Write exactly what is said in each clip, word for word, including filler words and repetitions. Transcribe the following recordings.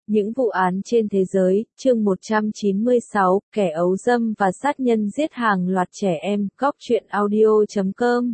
Những vụ án trên thế giới, chương một trăm chín mươi sáu, kẻ ấu dâm và sát nhân giết hàng loạt trẻ em, góc truyện audio chấm com.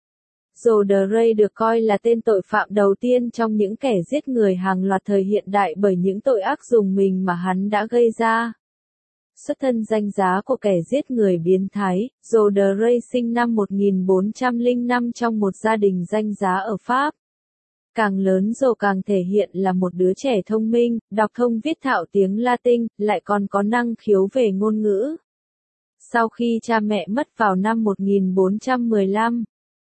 Joe DeRay được coi là tên tội phạm đầu tiên trong những kẻ giết người hàng loạt thời hiện đại bởi những tội ác dùng mình mà hắn đã gây ra. Xuất thân danh giá của kẻ giết người biến thái, Joe DeRay sinh năm một nghìn bốn trăm lẻ năm trong một gia đình danh giá ở Pháp. Càng lớn Joe càng thể hiện là một đứa trẻ thông minh, đọc thông viết thạo tiếng Latin, lại còn có năng khiếu về ngôn ngữ. Sau khi cha mẹ mất vào năm một nghìn bốn trăm mười lăm,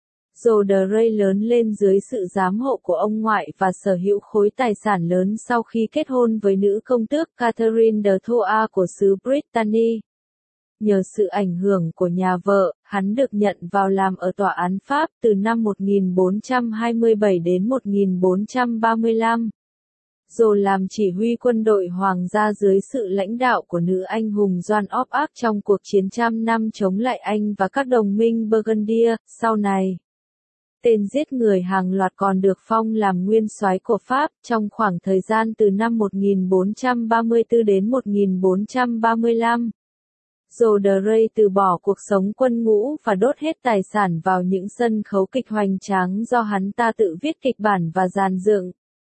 Joe DeRay lớn lên dưới sự giám hộ của ông ngoại và sở hữu khối tài sản lớn sau khi kết hôn với nữ công tước Catherine de Thouars của xứ Brittany. Nhờ sự ảnh hưởng của nhà vợ, hắn được nhận vào làm ở tòa án Pháp từ năm một nghìn bốn trăm hai mươi bảy đến một nghìn bốn trăm ba mươi lăm. Joe làm chỉ huy quân đội hoàng gia dưới sự lãnh đạo của nữ anh hùng Joan of Arc trong cuộc chiến trăm năm chống lại Anh và các đồng minh Burgundy. Sau này, tên giết người hàng loạt còn được phong làm nguyên soái của Pháp trong khoảng thời gian từ năm một nghìn bốn trăm ba mươi tư đến một nghìn bốn trăm ba mươi lăm. Joe DeRay từ bỏ cuộc sống quân ngũ và đốt hết tài sản vào những sân khấu kịch hoành tráng do hắn ta tự viết kịch bản và dàn dựng.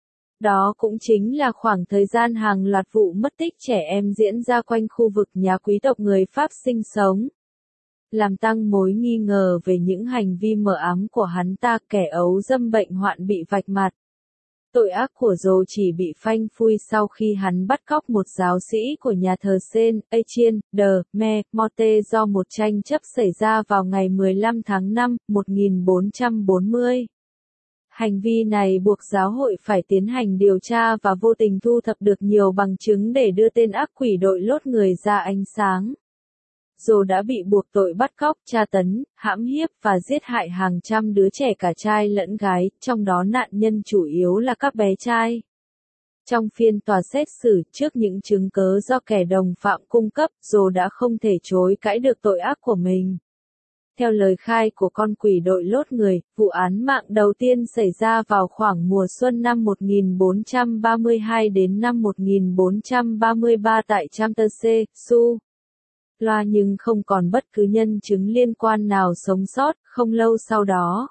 Đó cũng chính là khoảng thời gian hàng loạt vụ mất tích trẻ em diễn ra quanh khu vực nhà quý tộc người Pháp sinh sống. Làm tăng mối nghi ngờ về những hành vi mờ ám của hắn ta, kẻ ấu dâm bệnh hoạn bị vạch mặt. Tội ác của Joe chỉ bị phanh phui sau khi hắn bắt cóc một giáo sĩ của nhà thờ Saint Etienne de Monte do một tranh chấp xảy ra vào ngày mười lăm tháng năm, một nghìn bốn trăm bốn mươi. Hành vi này buộc giáo hội phải tiến hành điều tra và vô tình thu thập được nhiều bằng chứng để đưa tên ác quỷ đội lốt người ra ánh sáng. Joe đã bị buộc tội bắt cóc, tra tấn, hãm hiếp và giết hại hàng trăm đứa trẻ cả trai lẫn gái, trong đó nạn nhân chủ yếu là các bé trai. Trong phiên tòa xét xử, trước những chứng cớ do kẻ đồng phạm cung cấp, Joe đã không thể chối cãi được tội ác của mình. Theo lời khai của con quỷ đội lốt người, vụ án mạng đầu tiên xảy ra vào khoảng mùa xuân năm một nghìn bốn trăm ba mươi hai đến năm một nghìn bốn trăm ba mươi ba tại Champs-Élysées, Loa nhưng không còn bất cứ nhân chứng liên quan nào sống sót. Không lâu sau đó,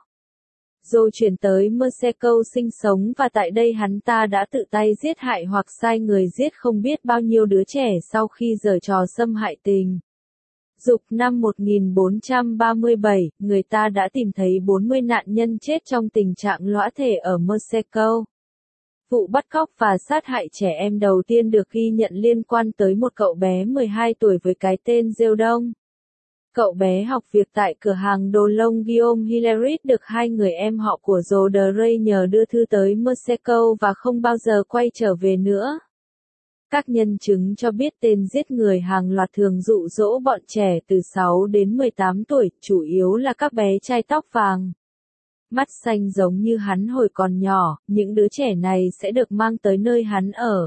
Joe chuyển tới Mexico sinh sống và tại đây hắn ta đã tự tay giết hại hoặc sai người giết không biết bao nhiêu đứa trẻ sau khi giở trò xâm hại tình dục. Năm một nghìn bốn trăm ba mươi bảy, người ta đã tìm thấy bốn mươi nạn nhân chết trong tình trạng lõa thể ở Mexico. Vụ bắt cóc và sát hại trẻ em đầu tiên được ghi nhận liên quan tới một cậu bé mười hai tuổi với cái tên Giêu Đông. Cậu bé học việc tại cửa hàng đồ lông Guillaume Hillerit được hai người em họ của Joe DeRay nhờ đưa thư tới Mexico và không bao giờ quay trở về nữa. Các nhân chứng cho biết tên giết người hàng loạt thường dụ dỗ bọn trẻ từ sáu đến mười tám tuổi, chủ yếu là các bé trai tóc vàng, mắt xanh giống như hắn hồi còn nhỏ. Những đứa trẻ này sẽ được mang tới nơi hắn ở,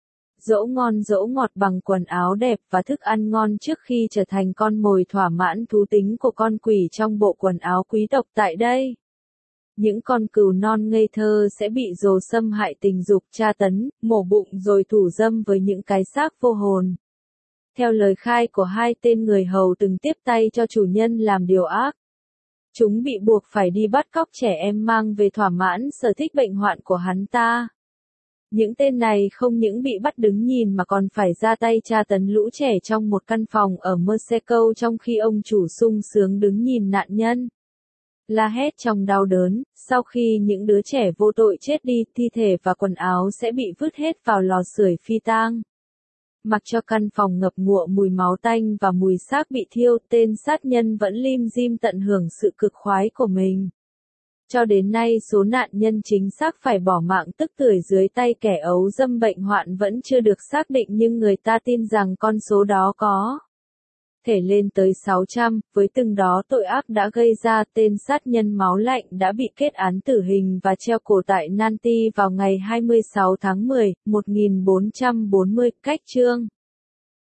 dỗ ngon dỗ ngọt bằng quần áo đẹp và thức ăn ngon trước khi trở thành con mồi thỏa mãn thú tính của con quỷ trong bộ quần áo quý tộc tại đây. Những con cừu non ngây thơ sẽ bị Joe xâm hại tình dục, tra tấn, mổ bụng rồi thủ dâm với những cái xác vô hồn. Theo lời khai của hai tên người hầu từng tiếp tay cho chủ nhân làm điều ác, chúng bị buộc phải đi bắt cóc trẻ em mang về thỏa mãn sở thích bệnh hoạn của hắn ta. Những tên này không những bị bắt đứng nhìn mà còn phải ra tay tra tấn lũ trẻ trong một căn phòng ở Mexico trong khi ông chủ sung sướng đứng nhìn nạn nhân la hét trong đau đớn. Sau khi những đứa trẻ vô tội chết đi, thi thể và quần áo sẽ bị vứt hết vào lò sưởi phi tang. Mặc cho căn phòng ngập ngụa mùi máu tanh và mùi xác bị thiêu, tên sát nhân vẫn lim dim tận hưởng sự cực khoái của mình. Cho đến nay số nạn nhân chính xác phải bỏ mạng tức tưởi dưới tay kẻ ấu dâm bệnh hoạn vẫn chưa được xác định, nhưng người ta tin rằng con số đó có thể lên tới sáu trăm. Với từng đó tội ác đã gây ra, tên sát nhân máu lạnh đã bị kết án tử hình và treo cổ tại Nantes vào ngày hai mươi sáu tháng mười, một nghìn bốn trăm bốn mươi. Cách chương